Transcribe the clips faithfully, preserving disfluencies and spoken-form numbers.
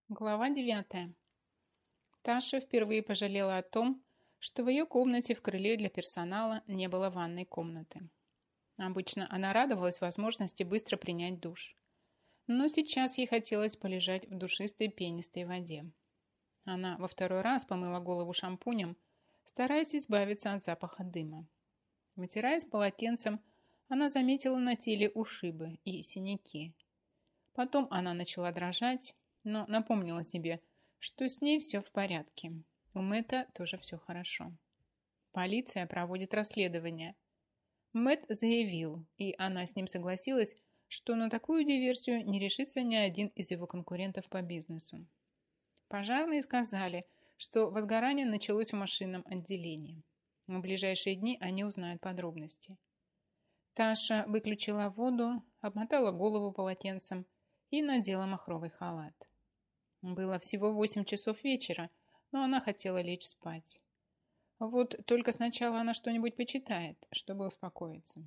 Глава девятая. Таша впервые пожалела о том, что в ее комнате в крыле для персонала не было ванной комнаты. Обычно она радовалась возможности быстро принять душ. Но сейчас ей хотелось полежать в душистой пенистой воде. Она во второй раз помыла голову шампунем, стараясь избавиться от запаха дыма. Вытираясь полотенцем, она заметила на теле ушибы и синяки. Потом она начала дрожать, но напомнила себе, что с ней все в порядке. У Мэтта тоже все хорошо. Полиция проводит расследование. Мэтт заявил, и она с ним согласилась, что на такую диверсию не решится ни один из его конкурентов по бизнесу. Пожарные сказали, что возгорание началось в машинном отделении. В ближайшие дни они узнают подробности. Таша выключила воду, обмотала голову полотенцем и надела махровый халат. Было всего восемь часов вечера, но она хотела лечь спать. Вот только сначала она что-нибудь почитает, чтобы успокоиться.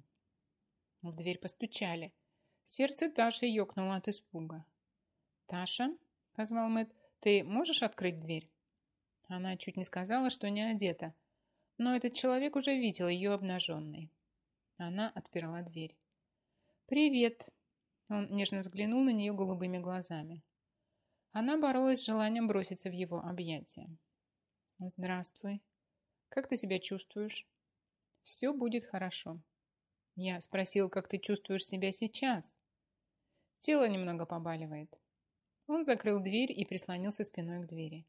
В дверь постучали. Сердце Таши ёкнуло от испуга. «Таша?» – позвал Мэтт. «Ты можешь открыть дверь?» Она чуть не сказала, что не одета, но этот человек уже видел ее обнаженной. Она отперла дверь. «Привет!» Он нежно взглянул на нее голубыми глазами. Она боролась с желанием броситься в его объятия. «Здравствуй. Как ты себя чувствуешь?» «Все будет хорошо». «Я спросил, как ты чувствуешь себя сейчас?» «Тело немного побаливает». Он закрыл дверь и прислонился спиной к двери.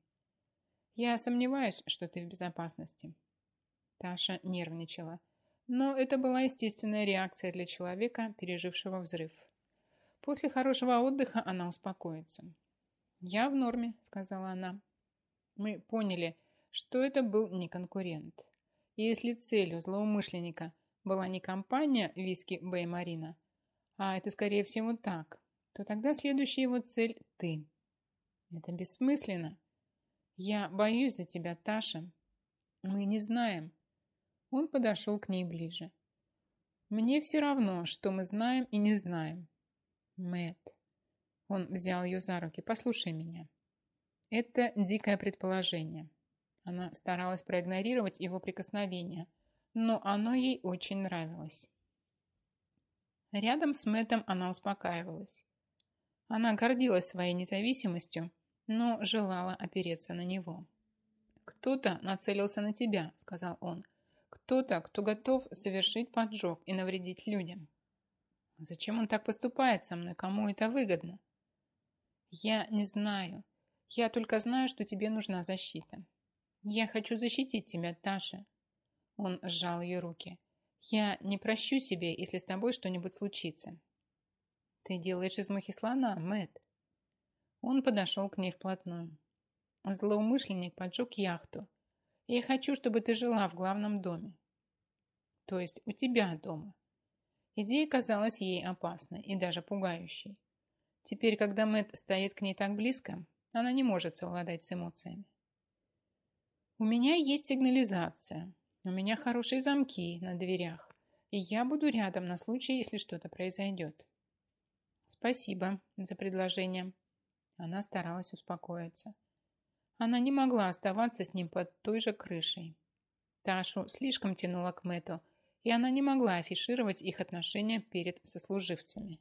«Я сомневаюсь, что ты в безопасности». Таша нервничала, но это была естественная реакция для человека, пережившего взрыв. После хорошего отдыха она успокоится. «Я в норме», — сказала она. «Мы поняли, что это был не конкурент. И если целью злоумышленника была не компания «Виски Бэй Марина», а это, скорее всего, так, то тогда следующая его цель — ты. Это бессмысленно. Я боюсь за тебя, Таша. Мы не знаем». Он подошел к ней ближе. «Мне все равно, что мы знаем и не знаем». «Мэтт». Он взял ее за руки. «Послушай меня. Это дикое предположение». Она старалась проигнорировать его прикосновение, но оно ей очень нравилось. Рядом с Мэттом она успокаивалась. Она гордилась своей независимостью, но желала опереться на него. «Кто-то нацелился на тебя», — сказал он. «Кто-то, кто готов совершить поджог и навредить людям». «Зачем он так поступает со мной? Кому это выгодно?» «Я не знаю. Я только знаю, что тебе нужна защита. Я хочу защитить тебя, Таша». Он сжал ее руки. «Я не прощу себе, если с тобой что-нибудь случится». «Ты делаешь из мухи слона, Мэтт». Он подошел к ней вплотную. «Злоумышленник поджег яхту. Я хочу, чтобы ты жила в главном доме. То есть у тебя дома». Идея казалась ей опасной и даже пугающей. Теперь, когда Мэтт стоит к ней так близко, она не может совладать с эмоциями. «У меня есть сигнализация. У меня хорошие замки на дверях. И я буду рядом на случай, если что-то произойдет». «Спасибо за предложение». Она старалась успокоиться. Она не могла оставаться с ним под той же крышей. Ташу слишком тянуло к Мэтту, и она не могла афишировать их отношения перед сослуживцами.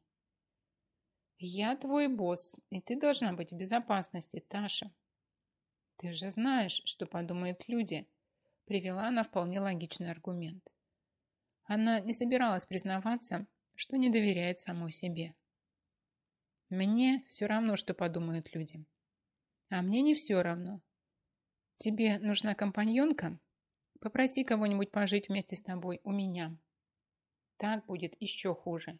«Я твой босс, и ты должна быть в безопасности, Таша». «Ты же знаешь, что подумают люди», — привела она вполне логичный аргумент. Она не собиралась признаваться, что не доверяет самой себе. «Мне все равно, что подумают люди». «А мне не все равно. Тебе нужна компаньонка? Попроси кого-нибудь пожить вместе с тобой у меня. Так будет еще хуже».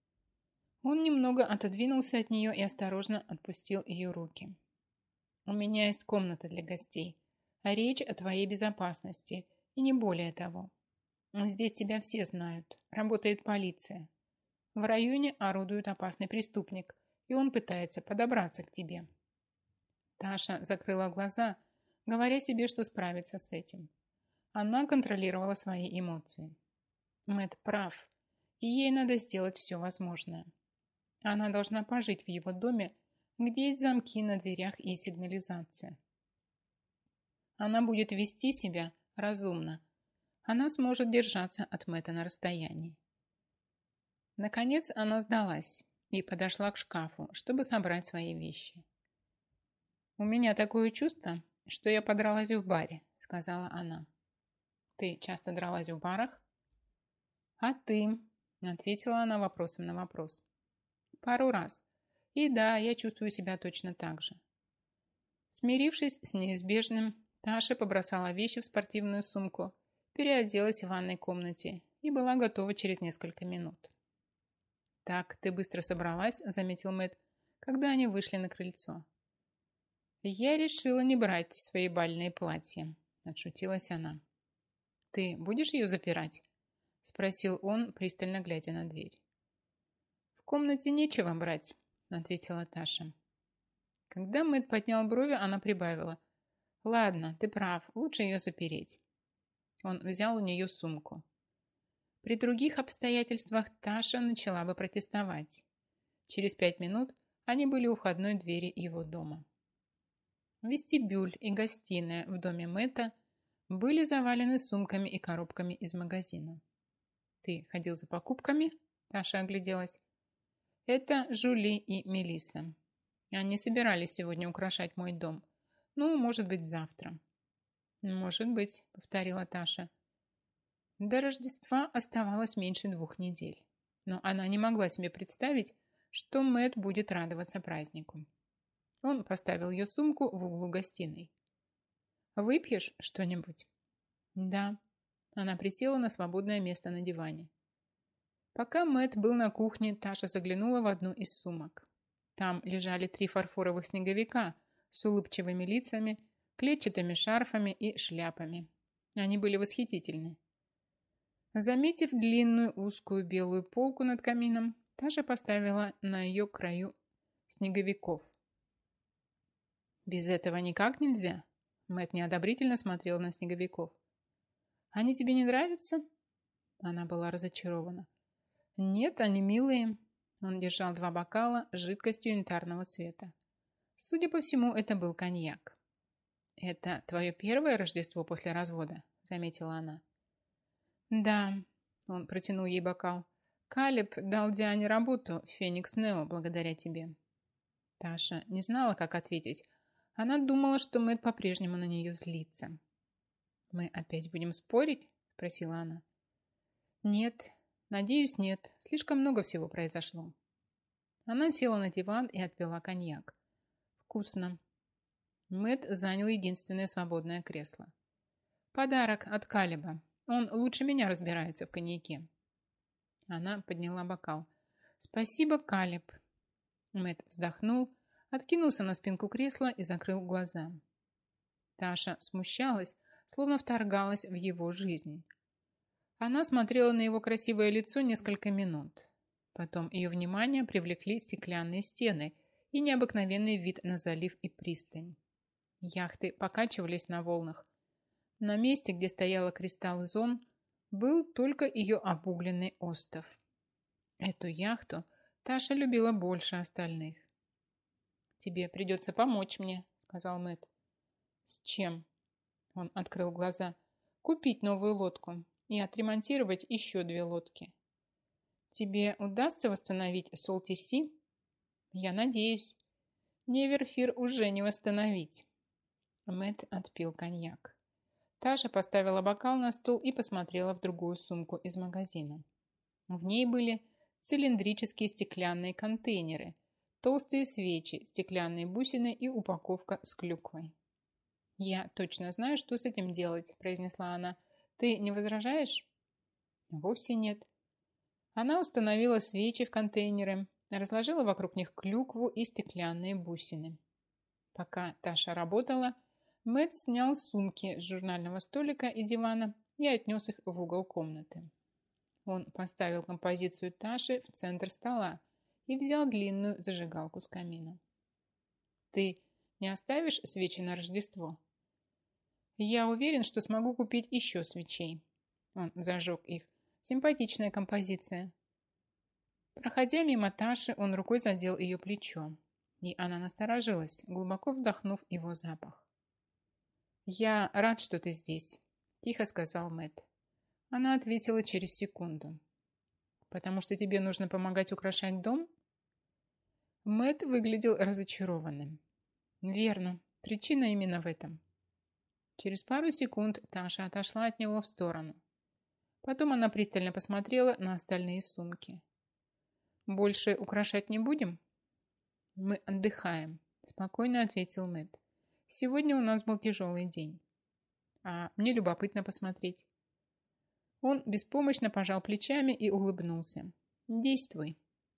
Он немного отодвинулся от нее и осторожно отпустил ее руки. «У меня есть комната для гостей, а речь о твоей безопасности, и не более того. Здесь тебя все знают, работает полиция. В районе орудует опасный преступник, и он пытается подобраться к тебе». Таша закрыла глаза, говоря себе, что справится с этим. Она контролировала свои эмоции. Мэтт прав, и ей надо сделать все возможное. Она должна пожить в его доме, где есть замки на дверях и сигнализация. Она будет вести себя разумно. Она сможет держаться от Мэтта на расстоянии. Наконец она сдалась и подошла к шкафу, чтобы собрать свои вещи. «У меня такое чувство, что я подралась в баре», — сказала она. «Ты часто дралась в барах?» «А ты?» — ответила она вопросом на вопрос. «Пару раз. И да, я чувствую себя точно так же». Смирившись с неизбежным, Таша побросала вещи в спортивную сумку, переоделась в ванной комнате и была готова через несколько минут. «Так, ты быстро собралась», — заметил Мэтт, когда они вышли на крыльцо. «Я решила не брать свои бальные платья», — отшутилась она. «Ты будешь ее запирать?» — спросил он, пристально глядя на дверь. «В комнате нечего брать», — ответила Таша. Когда Мэтт поднял брови, она прибавила. «Ладно, ты прав, лучше ее запереть». Он взял у нее сумку. При других обстоятельствах Таша начала бы протестовать. Через пять минут они были у входной двери его дома. Вестибюль и гостиная в доме Мэтта были завалены сумками и коробками из магазина. «Ты ходил за покупками?» Таша огляделась. «Это Жули и Мелисса. Они собирались сегодня украшать мой дом. Ну, может быть, завтра». «Может быть», — повторила Таша. До Рождества оставалось меньше двух недель, но она не могла себе представить, что Мэтт будет радоваться празднику. Он поставил ее сумку в углу гостиной. «Выпьешь что-нибудь?» «Да». Она присела на свободное место на диване. Пока Мэтт был на кухне, Таша заглянула в одну из сумок. Там лежали три фарфоровых снеговика с улыбчивыми лицами, клетчатыми шарфами и шляпами. Они были восхитительны. Заметив длинную узкую белую полку над камином, Таша поставила на ее краю снеговиков. «Без этого никак нельзя?» Мэтт неодобрительно смотрел на снеговиков. «Они тебе не нравятся?» Она была разочарована. «Нет, они милые». Он держал два бокала с жидкостью янтарного цвета. Судя по всему, это был коньяк. «Это твое первое Рождество после развода?» заметила она. «Да», — он протянул ей бокал. «Калеб дал Диане работу в Феникс Нео благодаря тебе». Таша не знала, как ответить. Она думала, что Мэтт по-прежнему на нее злится. «Мы опять будем спорить?» — спросила она. «Нет, надеюсь, нет. Слишком много всего произошло». Она села на диван и отпила коньяк. «Вкусно». Мэтт занял единственное свободное кресло. «Подарок от Калеба. Он лучше меня разбирается в коньяке». Она подняла бокал. «Спасибо, Калеб». Мэтт вздохнул, откинулся на спинку кресла и закрыл глаза. Таша смущалась, словно вторгалась в его жизнь. Она смотрела на его красивое лицо несколько минут. Потом ее внимание привлекли стеклянные стены и необыкновенный вид на залив и пристань. Яхты покачивались на волнах. На месте, где стояла Кристалл Зон, был только ее обугленный остов. Эту яхту Таша любила больше остальных. «Тебе придется помочь мне», — сказал Мэтт. «С чем?» Он открыл глаза. «Купить новую лодку и отремонтировать еще две лодки». «Тебе удастся восстановить Солти-Си?» «Я надеюсь. Неверфир уже не восстановить». Мэтт отпил коньяк. Таша поставила бокал на стол и посмотрела в другую сумку из магазина. В ней были цилиндрические стеклянные контейнеры, толстые свечи, стеклянные бусины и упаковка с клюквой. «Я точно знаю, что с этим делать», – произнесла она. «Ты не возражаешь?» «Вовсе нет». Она установила свечи в контейнеры, разложила вокруг них клюкву и стеклянные бусины. Пока Таша работала, Мэтт снял сумки с журнального столика и дивана и отнес их в угол комнаты. Он поставил композицию Таши в центр стола и взял длинную зажигалку с камина. «Ты не оставишь свечи на Рождество?» «Я уверен, что смогу купить еще свечей». Он зажег их. Симпатичная композиция. Проходя мимо Таши, он рукой задел ее плечо. и она насторожилась, глубоко вдохнув его запах. «Я рад, что ты здесь», – тихо сказал Мэтт. Она ответила через секунду. «Потому что тебе нужно помогать украшать дом?» Мэтт выглядел разочарованным. «Верно. Причина именно в этом». Через пару секунд Таша отошла от него в сторону. Потом она пристально посмотрела на остальные сумки. «Больше украшать не будем?» «Мы отдыхаем», – спокойно ответил Мэтт. «Сегодня у нас был тяжелый день. А мне любопытно посмотреть». Он беспомощно пожал плечами и улыбнулся. «Действуй».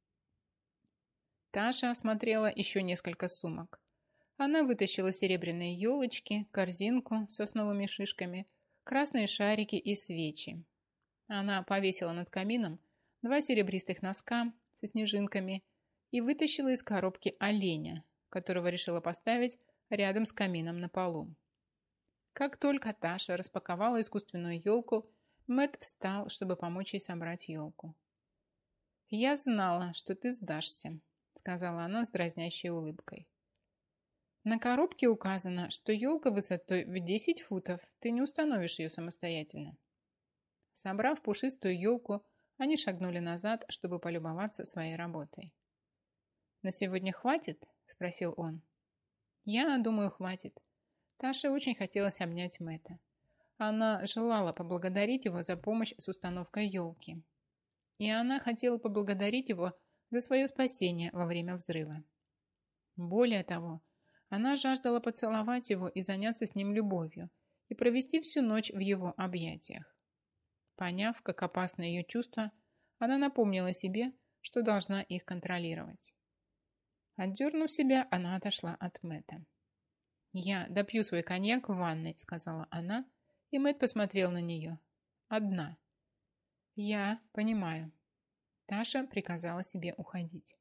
Таша осмотрела еще несколько сумок. Она вытащила серебряные елочки, корзинку с сосновыми шишками, красные шарики и свечи. Она повесила над камином два серебристых носка со снежинками и вытащила из коробки оленя, которого решила поставить рядом с камином на полу. Как только Таша распаковала искусственную елку, Мэтт встал, чтобы помочь ей собрать елку. «Я знала, что ты сдашься», — сказала она с дразнящей улыбкой. «На коробке указано, что елка высотой в десять футов, ты не установишь ее самостоятельно». Собрав пушистую елку, они шагнули назад, чтобы полюбоваться своей работой. «На сегодня хватит?» – спросил он. «Я думаю, хватит». Таше очень хотелось обнять Мэтта. Она желала поблагодарить его за помощь с установкой елки. И она хотела поблагодарить его за свое спасение во время взрыва. Более того, она жаждала поцеловать его и заняться с ним любовью, и провести всю ночь в его объятиях. Поняв, как опасны ее чувства, она напомнила себе, что должна их контролировать. Отдернув себя, она отошла от Мэтта. «Я допью свой коньяк в ванной», — сказала она, и Мэтт посмотрел на нее. «Одна». «Я понимаю». Таша приказала себе уходить.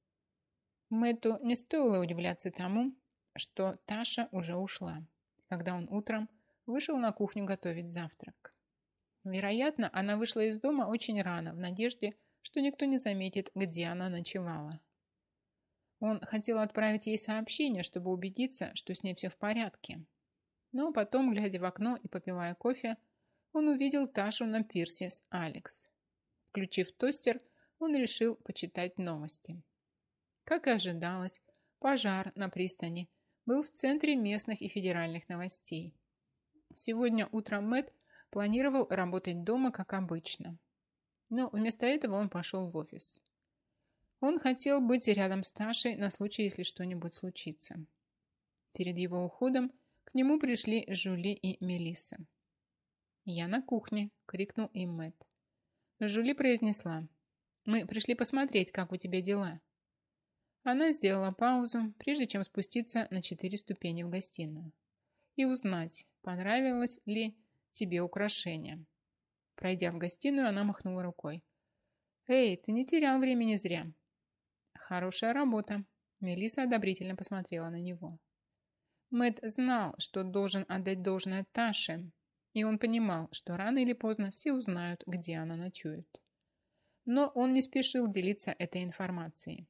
Мэтту не стоило удивляться тому, что Таша уже ушла, когда он утром вышел на кухню готовить завтрак. Вероятно, она вышла из дома очень рано, в надежде, что никто не заметит, где она ночевала. Он хотел отправить ей сообщение, чтобы убедиться, что с ней все в порядке. Но потом, глядя в окно и попивая кофе, он увидел Ташу на пирсе с Алекс. Включив тостер, он решил почитать новости. Как и ожидалось, пожар на пристани был в центре местных и федеральных новостей. Сегодня утром Мэтт планировал работать дома, как обычно. Но вместо этого он пошел в офис. Он хотел быть рядом с Ташей на случай, если что-нибудь случится. Перед его уходом к нему пришли Жюли и Мелисса. «Я на кухне», — крикнул им Мэтт. Жюли произнесла: «Мы пришли посмотреть, как у тебя дела». Она сделала паузу, прежде чем спуститься на четыре ступени в гостиную, и узнать, понравилось ли тебе украшение. Пройдя в гостиную, она махнула рукой. «Эй, ты не терял времени зря». «Хорошая работа», — Мелисса одобрительно посмотрела на него. Мэтт знал, что должен отдать должное Таше, и он понимал, что рано или поздно все узнают, где она ночует. Но он не спешил делиться этой информацией.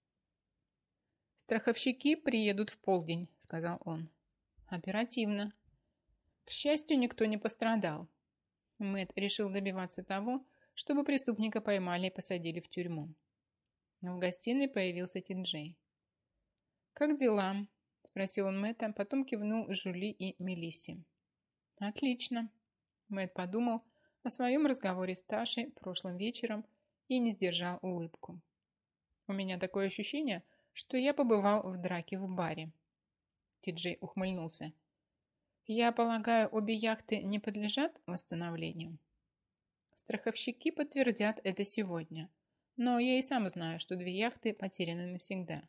«Страховщики приедут в полдень», — сказал он. «Оперативно». К счастью, никто не пострадал. Мэтт решил добиваться того, чтобы преступника поймали и посадили в тюрьму. В гостиной появился Ти-Джей. «Как дела?» – спросил он Мэтта, потом кивнул Жюли и Мелиссе. «Отлично». Мэтт подумал о своем разговоре с Ташей прошлым вечером и не сдержал улыбку. «У меня такое ощущение, что я побывал в драке в баре». Ти-Джей ухмыльнулся. «Я полагаю, обе яхты не подлежат восстановлению?» «Страховщики подтвердят это сегодня, но я и сам знаю, что две яхты потеряны навсегда.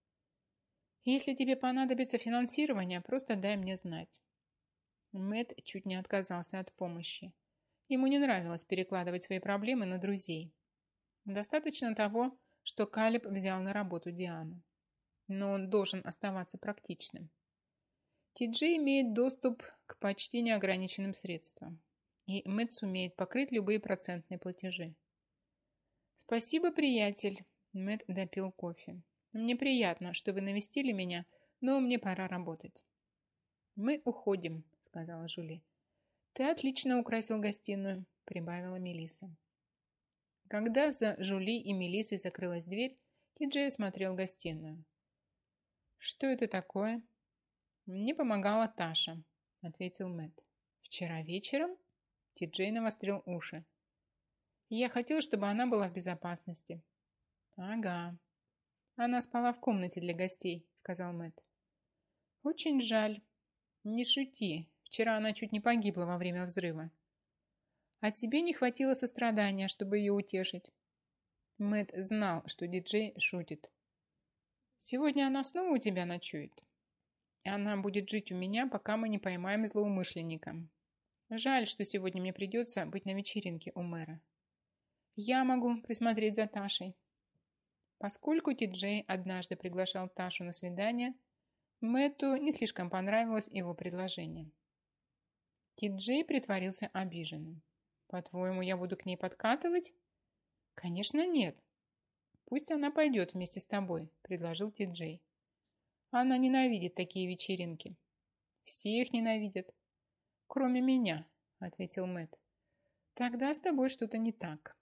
Если тебе понадобится финансирование, просто дай мне знать». Мэтт чуть не отказался от помощи. Ему не нравилось перекладывать свои проблемы на друзей. Достаточно того, что Калеб взял на работу Диану. Но он должен оставаться практичным. Ти-Джей имеет доступ к почти неограниченным средствам, и Мэтт сумеет покрыть любые процентные платежи. «Спасибо, приятель», — Мэтт допил кофе. Мне приятно, что вы навестили меня, но мне пора работать». «Мы уходим», — сказала Жюли. «Ты отлично украсил гостиную», — прибавила Мелисса. Когда за Жюли и Мелиссой закрылась дверь, Ти-Джей осмотрел гостиную. «Что это такое?» «Мне помогала Таша», — ответил Мэтт. «Вчера вечером?» Ти-Джей навострил уши. «Я хотел, чтобы она была в безопасности». «Ага. Она спала в комнате для гостей», — сказал Мэтт. «Очень жаль. Не шути. Вчера она чуть не погибла во время взрыва. А тебе не хватило сострадания, чтобы ее утешить». Мэтт знал, что диджей шутит. «Сегодня она снова у тебя ночует. Она будет жить у меня, пока мы не поймаем злоумышленника. Жаль, что сегодня мне придется быть на вечеринке у мэра. Я могу присмотреть за Ташей». Поскольку Ти-Джей однажды приглашал Ташу на свидание, Мэтту не слишком понравилось его предложение. Ти-Джей притворился обиженным. «По-твоему, я буду к ней подкатывать?» «Конечно, нет. Пусть она пойдет вместе с тобой», — предложил Ти-Джей. «Она ненавидит такие вечеринки». «Все их ненавидят». «Кроме меня», — ответил Мэтт. «Тогда с тобой что-то не так».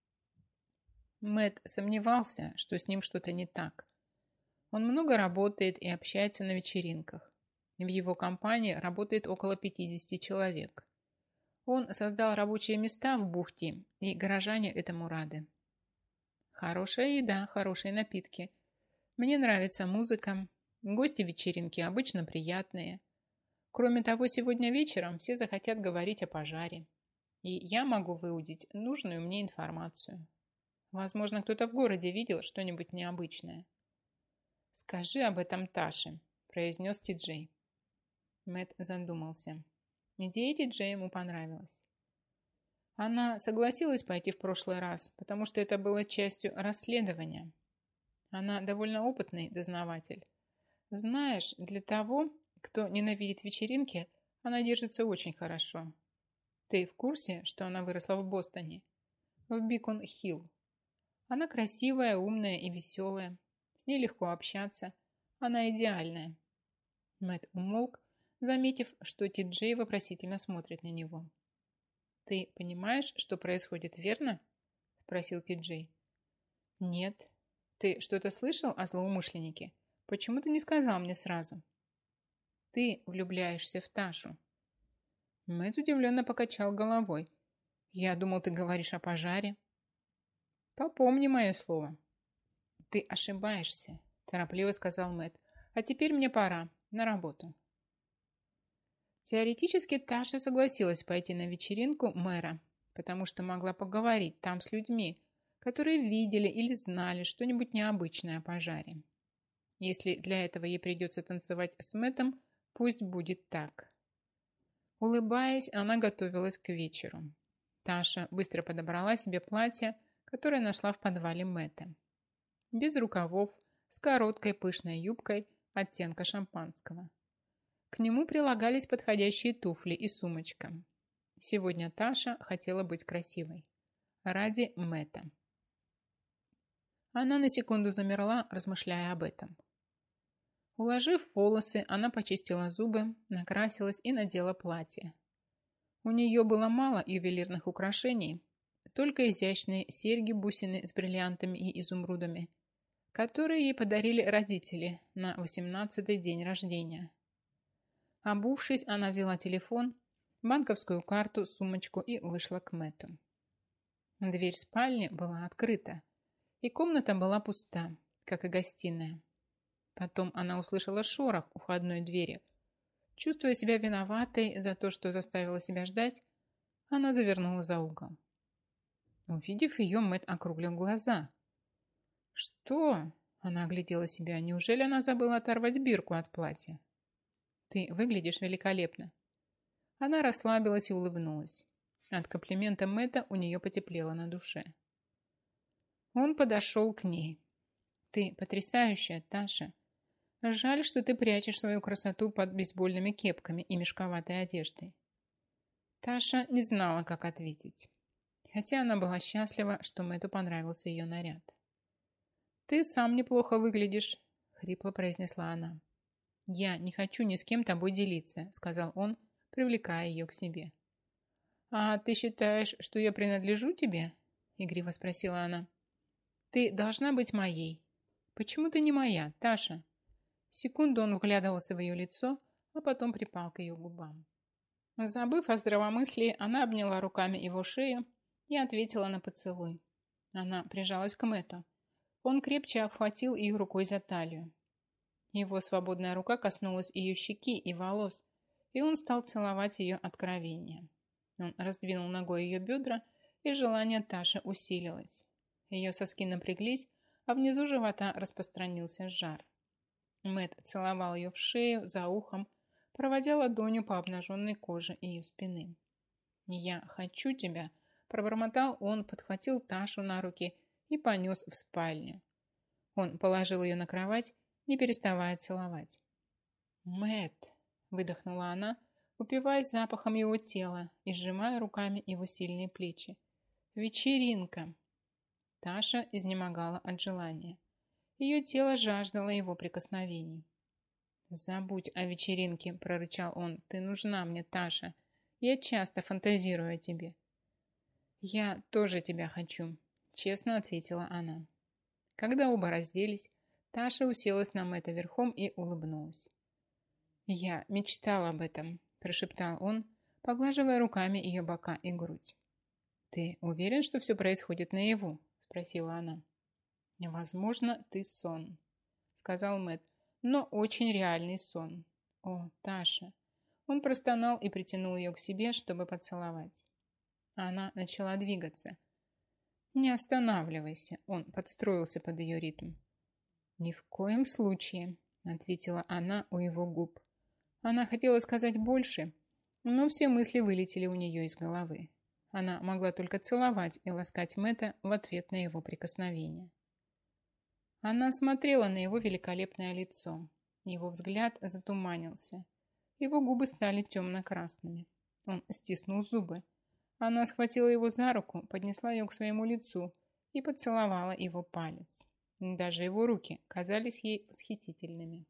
Мэтт сомневался, что с ним что-то не так. Он много работает и общается на вечеринках. В его компании работает около пятидесяти человек. Он создал рабочие места в бухте, и горожане этому рады. Хорошая еда, хорошие напитки. Мне нравится музыка. Гости вечеринки обычно приятные. Кроме того, сегодня вечером все захотят говорить о пожаре. И я могу выудить нужную мне информацию. Возможно, кто-то в городе видел что-нибудь необычное. «Скажи об этом Таше», – произнес Ти-Джей. Мэтт задумался. Идея Ти-Джея ему понравилась. Она согласилась пойти в прошлый раз, потому что это было частью расследования. Она довольно опытный дознаватель. Знаешь, для того, кто ненавидит вечеринки, она держится очень хорошо. Ты в курсе, что она выросла в Бостоне? В Бикон-Хилл. Она красивая, умная и веселая. С ней легко общаться. Она идеальная. Мэтт умолк, заметив, что Ти-Джей вопросительно смотрит на него. «Ты понимаешь, что происходит, верно?» – спросил Ти-Джей. «Нет. Ты что-то слышал о злоумышленнике? Почему ты не сказал мне сразу?» «Ты влюбляешься в Ташу». Мэтт удивленно покачал головой. «Я думал, ты говоришь о пожаре». «Попомни мое слово». «Ты ошибаешься», – торопливо сказал Мэтт. «А теперь мне пора. На работу». Теоретически Таша согласилась пойти на вечеринку мэра, потому что могла поговорить там с людьми, которые видели или знали что-нибудь необычное о пожаре. Если для этого ей придется танцевать с Мэттом, пусть будет так. Улыбаясь, она готовилась к вечеру. Таша быстро подобрала себе платье, которое нашла в подвале Мэтта. Без рукавов, с короткой пышной юбкой оттенка шампанского. К нему прилагались подходящие туфли и сумочка. Сегодня Таша хотела быть красивой. Ради Мэтта. Она на секунду замерла, размышляя об этом. Уложив волосы, она почистила зубы, накрасилась и надела платье. У нее было мало ювелирных украшений, только изящные серьги-бусины с бриллиантами и изумрудами, которые ей подарили родители на восемнадцатый день рождения. Обувшись, она взяла телефон, банковскую карту, сумочку и вышла к Мэтту. Дверь спальни была открыта, и комната была пуста, как и гостиная. Потом она услышала шорох у входной двери. Чувствуя себя виноватой за то, что заставила себя ждать, она завернула за угол. Увидев ее, Мэтт округлил глаза. «Что?» – она оглядела себя. «Неужели она забыла оторвать бирку от платья?» «Ты выглядишь великолепно». Она расслабилась и улыбнулась. От комплимента Мэтта у нее потеплело на душе. Он подошел к ней. «Ты потрясающая, Таша. Жаль, что ты прячешь свою красоту под бейсбольными кепками и мешковатой одеждой». Таша не знала, как ответить. Хотя она была счастлива, что Мэтту понравился ее наряд. Ты сам неплохо выглядишь, хрипло произнесла она. Я не хочу ни с кем тобой делиться, сказал он, привлекая ее к себе. А ты считаешь, что я принадлежу тебе? Игриво спросила она. Ты должна быть моей. Почему ты не моя, Таша? Секунду он вглядывался в ее лицо, а потом припал к ее губам. Забыв о здравомыслии, она обняла руками его шею и ответила на поцелуй. Она прижалась к Мэтту. Он крепче обхватил ее рукой за талию. Его свободная рука коснулась ее щеки и волос, и он стал целовать ее откровение. Он раздвинул ногой ее бедра, и желание Таши усилилось. Ее соски напряглись, а внизу живота распространился жар. Мэтт целовал ее в шею, за ухом, проводя ладонью по обнаженной коже ее спины. «Я хочу тебя», – пробормотал он, подхватил Ташу на руки и понес в спальню. Он положил ее на кровать, не переставая целовать. «Мэтт», – выдохнула она, упиваясь запахом его тела и сжимая руками его сильные плечи. «Вечеринка!» Таша изнемогала от желания. Ее тело жаждало его прикосновений. «Забудь о вечеринке», – прорычал он. «Ты нужна мне, Таша. Я часто фантазирую о тебе». «Я тоже тебя хочу», – честно ответила она. Когда оба разделись, Таша уселась на Мэтта верхом и улыбнулась. «Я мечтал об этом», – прошептал он, поглаживая руками ее бока и грудь. «Ты уверен, что все происходит наяву?» – спросила она. «Возможно, ты сон», – сказал Мэтт, – «но очень реальный сон. О, Таша!» Он простонал и притянул ее к себе, чтобы поцеловать. Она начала двигаться. «Не останавливайся», – он подстроился под ее ритм. «Ни в коем случае», – ответила она у его губ. Она хотела сказать больше, но все мысли вылетели у нее из головы. Она могла только целовать и ласкать Мэтта в ответ на его прикосновение. Она смотрела на его великолепное лицо. Его взгляд затуманился. Его губы стали темно-красными. Он стиснул зубы. Она схватила его за руку, поднесла ее к своему лицу и поцеловала его палец. Даже его руки казались ей восхитительными.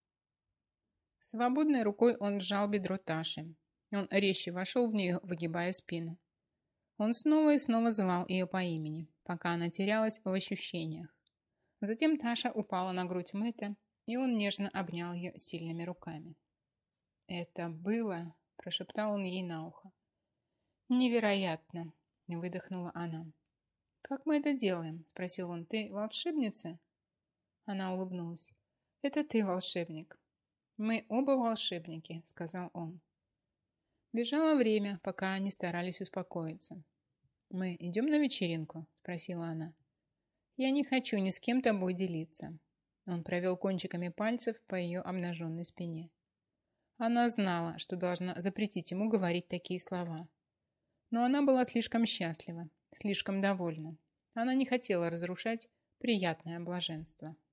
Свободной рукой он сжал бедро Таши. Он резче вошел в нее, выгибая спину. Он снова и снова звал ее по имени, пока она терялась в ощущениях. Затем Таша упала на грудь Мэтта, и он нежно обнял ее сильными руками. «Это было...» – прошептал он ей на ухо. «Невероятно!» – выдохнула она. «Как мы это делаем?» – спросил он. «Ты волшебница?» Она улыбнулась. «Это ты волшебник». «Мы оба волшебники», – сказал он. Бежало время, пока они старались успокоиться. «Мы идем на вечеринку?» – спросила она. «Я не хочу ни с кем тобой делиться». Он провел кончиками пальцев по ее обнаженной спине. Она знала, что должна запретить ему говорить такие слова. Но она была слишком счастлива, слишком довольна. Она не хотела разрушать приятное блаженство.